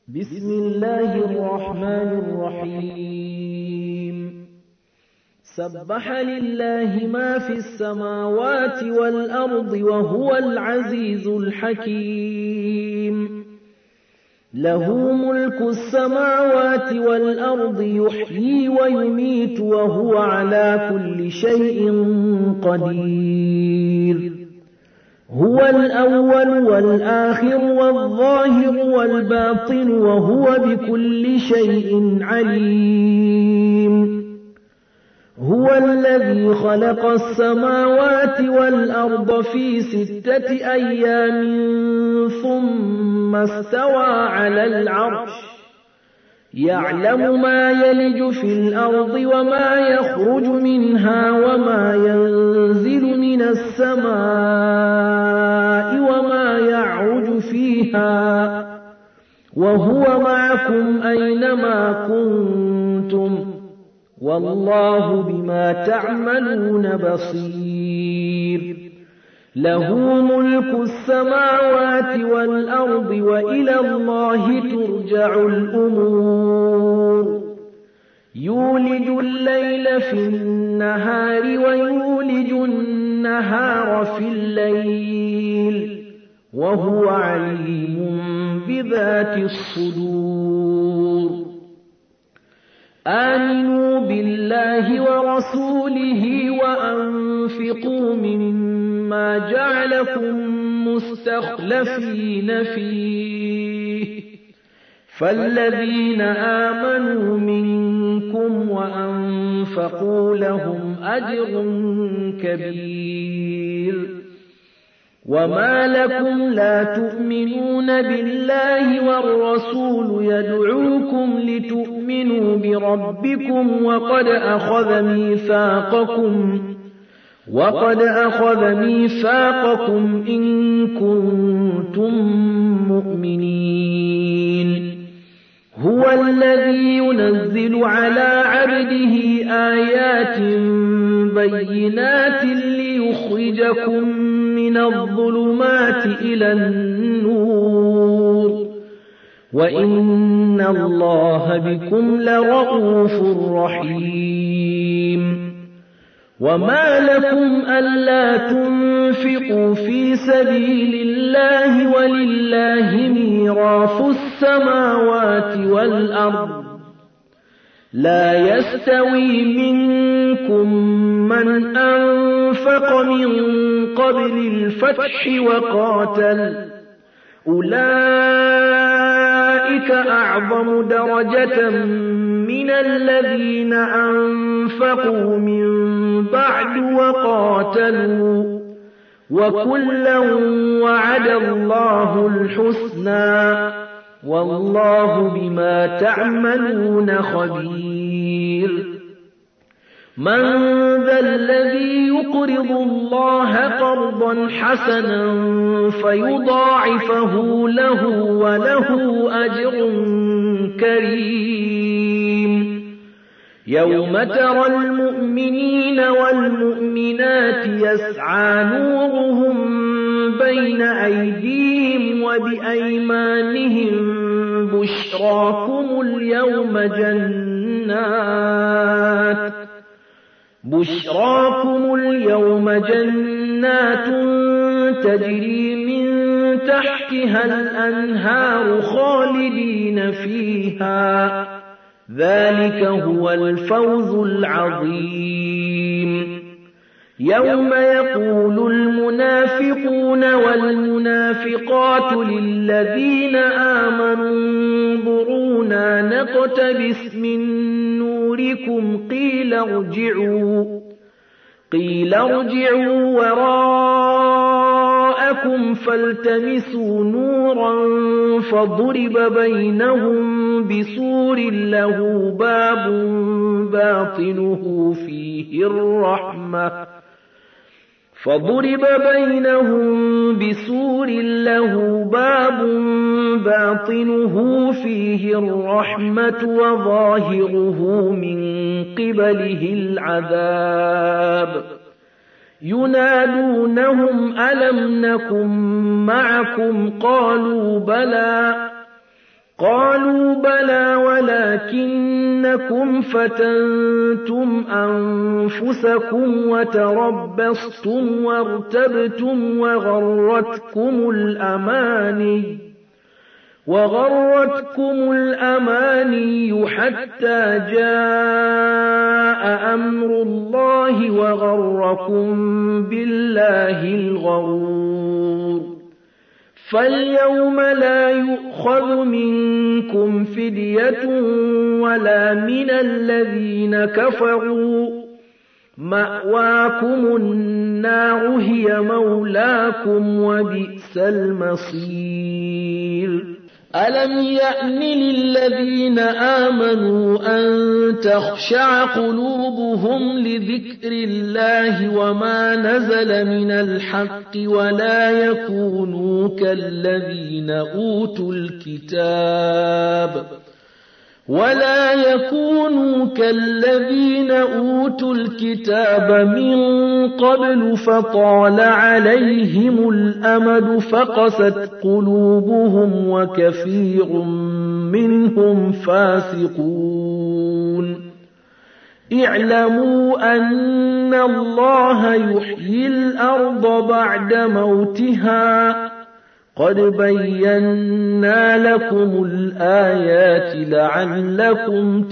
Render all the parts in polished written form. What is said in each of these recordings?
بسم الله الرحمن الرحيم سبح لله ما في السماوات والأرض وهو العزيز الحكيم له ملك السماوات والأرض يحيي ويميت وهو على كل شيء قدير هو الأول والآخر والظاهر والباطن وهو بكل شيء عليم هو الذي خلق السماوات والأرض في 6 أيام ثم استوى على العرش يعلم ما يلج في الأرض وما يخرج منها وما ينزل من السماء وما يعرج فيها وهو معكم أينما كنتم والله بما تعملون بصير له ملك السماوات والأرض وإلى الله ترجع الأمور يولج الليل في النهار ويولج النهار في الليل وهو عليم بذات الصدور آمنوا بالله ورسوله وأنفقوا مما جعلكم مستخلفين فيه فالذين آمنوا منكم وأنفقوا لهم أجر كبير وما لكم لا تؤمنون بالله والرسول يدعوكم لتؤمنوا بربكم وقد أخذ ميثاقكم إن كنتم مؤمنين هو الذي ينزل على عبده آيات بينات ليخرجكم من الظلمات إلى النور وإن الله بكم لرءوف رحيم وما لكم ألا تنفقوا في سبيل الله ولله ميراث السماوات والأرض لا يستوي منكم من أنفق من قبل الفتح وقاتل أولئك أعظم درجة من الذين أنفقوا من بعد وقاتلوا وكلا وعد الله الحسنى والله بما تعملون خبير من ذا الذي يقرض الله قرضا حسنا فيضاعفه له وله أجر كريم يوم ترى المؤمنين والمؤمنات يسعى نورهم بين أيديهم وبأيمانهم بشراكم اليوم جنات تجري من تحتها الأنهار خالدين فيها ذلك هو الفوز العظيم يوم يقول المنافقون والمنافقات للذين آمنوا انظرونا نقتبس من نوركم قيل ارجعوا وراءكم فالتمسوا نورا فضرب بينهم بسور له باب باطنه فيه الرحمة وظاهره من قبله العذاب ينادونهم ألم نكن معكم قالوا بلى قالوا بلى ولكنكم فتنتم أنفسكم وتربصتم وارتبتم وغرتكم الأماني حتى جاء أمر الله وغركم بالله الغرور فاليوم لا يؤخذ منكم فدية ولا من الذين كفروا مأواكم النار هي مولاكم وبئس المصير ألم يأن للذين آمنوا أن تخشع قلوبهم لذكر الله وما نزل من الحق ولا يكونوا كالذين أوتوا الكتاب من قبل فطال عليهم الأمد فقست قلوبهم وكثير منهم فاسقون اعلموا أن الله يحيي الأرض بعد موتها قد بينا لكم الآيات لعلكم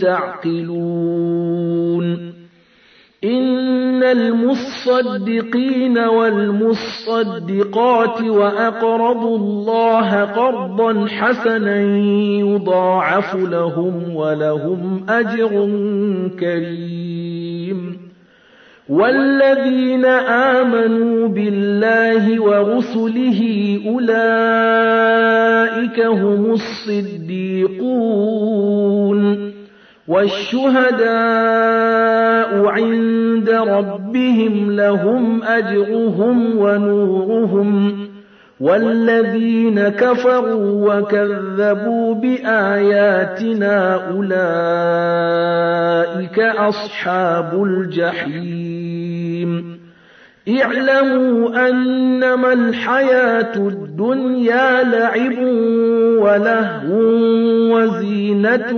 تعقلون إن المصدقين والمصدقات وأقرضوا الله قرضا حسنا يضاعف لهم ولهم أجر كريم والذين آمنوا بالله ورسله أولئك هم الصديقون والشهداء عند ربهم لهم أجرهم ونورهم والذين كفروا وكذبوا بآياتنا أولئك أصحاب الجحيم اعلموا أنما الحياة الدنيا لعب ولهو وزينة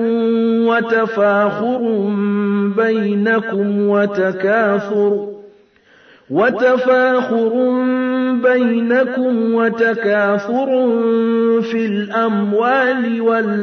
وتفاخر بينكم وتكاثر في الأموال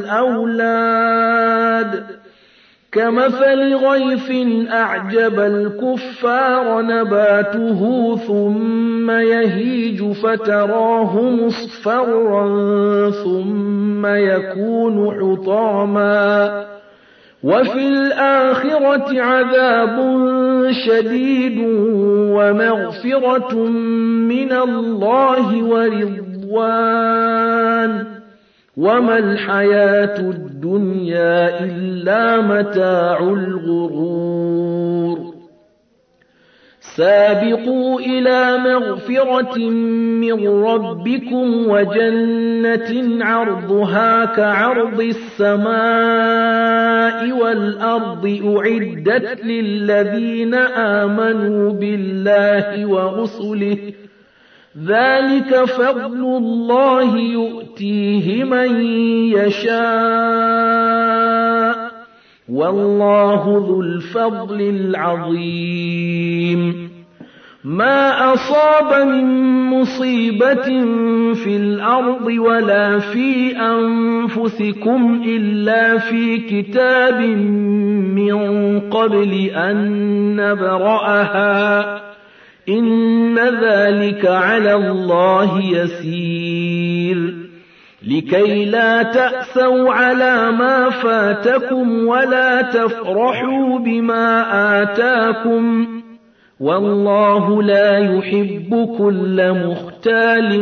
والأولاد كمثل غيث أعجب الكفار نباته ثم يهيج فتراه مصفرا ثم يكون حطاما وفي الآخرة عذاب شديد ومغفرة من الله ورضوان وما الحياة الدنيا إلا متاع الغرور سابقوا إلى مغفرة من ربكم وجنة عرضها كعرض السماء والأرض أعدت للذين آمنوا بالله ورسله ذلك فضل الله يؤتيه من يشاء والله ذو الفضل العظيم ما أصاب من مصيبة في الأرض ولا في أنفسكم إلا في كتاب من قبل أن نبرأها إن ذلك على الله يسير لكي لا تأسوا على ما فاتكم ولا تفرحوا بما آتاكم والله لا يحب كل مختال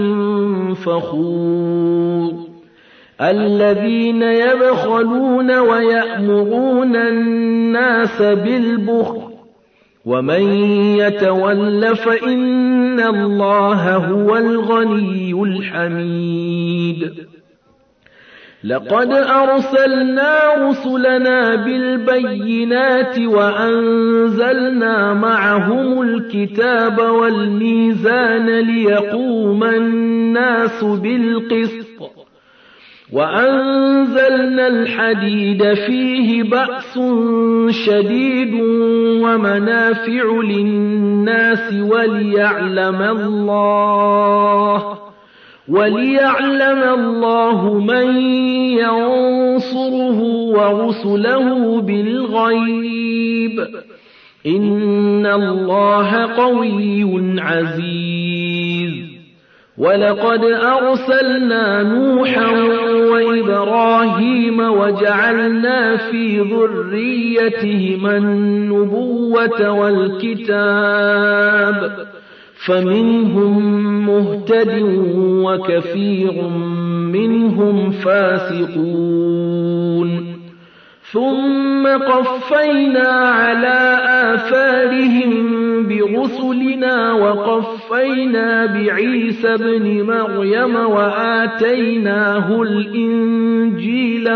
فخور الذين يبخلون ويأمرون الناس بالبخل ومن يتول فإن الله هو الغني الحميد لقد أرسلنا رسلنا بالبينات وأنزلنا معهم الكتاب والميزان ليقوم الناس بالقسط وأنزلنا الحديد فيه بأس شديد ومنافع للناس وليعلم الله من ينصره ورسله بالغيب إن الله قوي عزيز ولقد أرسلنا نوحا وإبراهيم وجعلنا في ذريتهما النبوة والكتاب فمنهم مهتد وكثير منهم فاسقون ثم قفينا على آثارهم برسلنا وقفينا بعيسى ابن مريم وآتيناه الإنجيل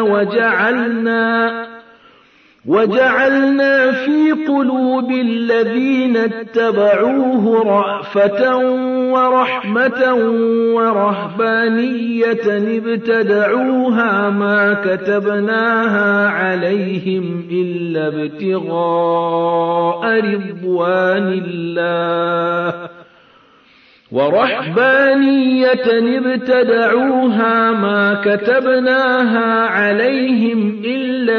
وجعلنا في قلوب الذين اتبعوه رأفة ورحمة ورهبانية ابتدعوها ما كتبناها عليهم إلا ابتغاء رضوان الله ورهبانية ابتدعوها ما كتبناها عليهم إلا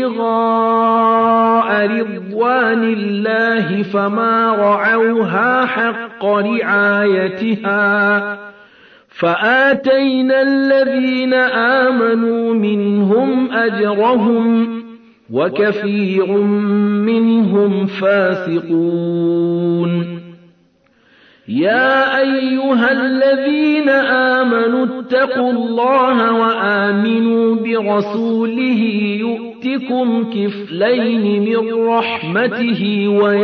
ابتغاء رضوان الله فما رعوها حق رعايتها فآتينا الذين آمنوا منهم أجرهم وكثير منهم فاسقون يا أيها الذين آمنوا اتقوا الله وآمنوا برسوله يؤتكم كفلين من رحمته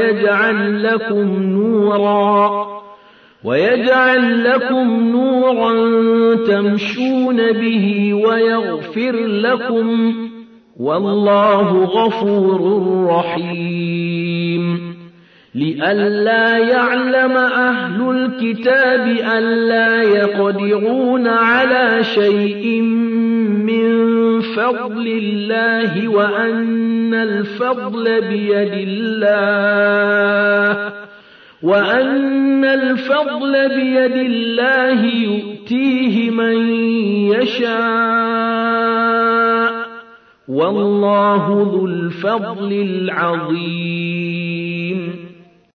ويجعل لكم نورا تمشون به ويغفر لكم والله غفور رحيم لئلا يعلم أهل الكتاب ألا يقدرون على شيء من فضل الله وأن الفضل بيد الله يؤتيه من يشاء والله ذو الفضل العظيم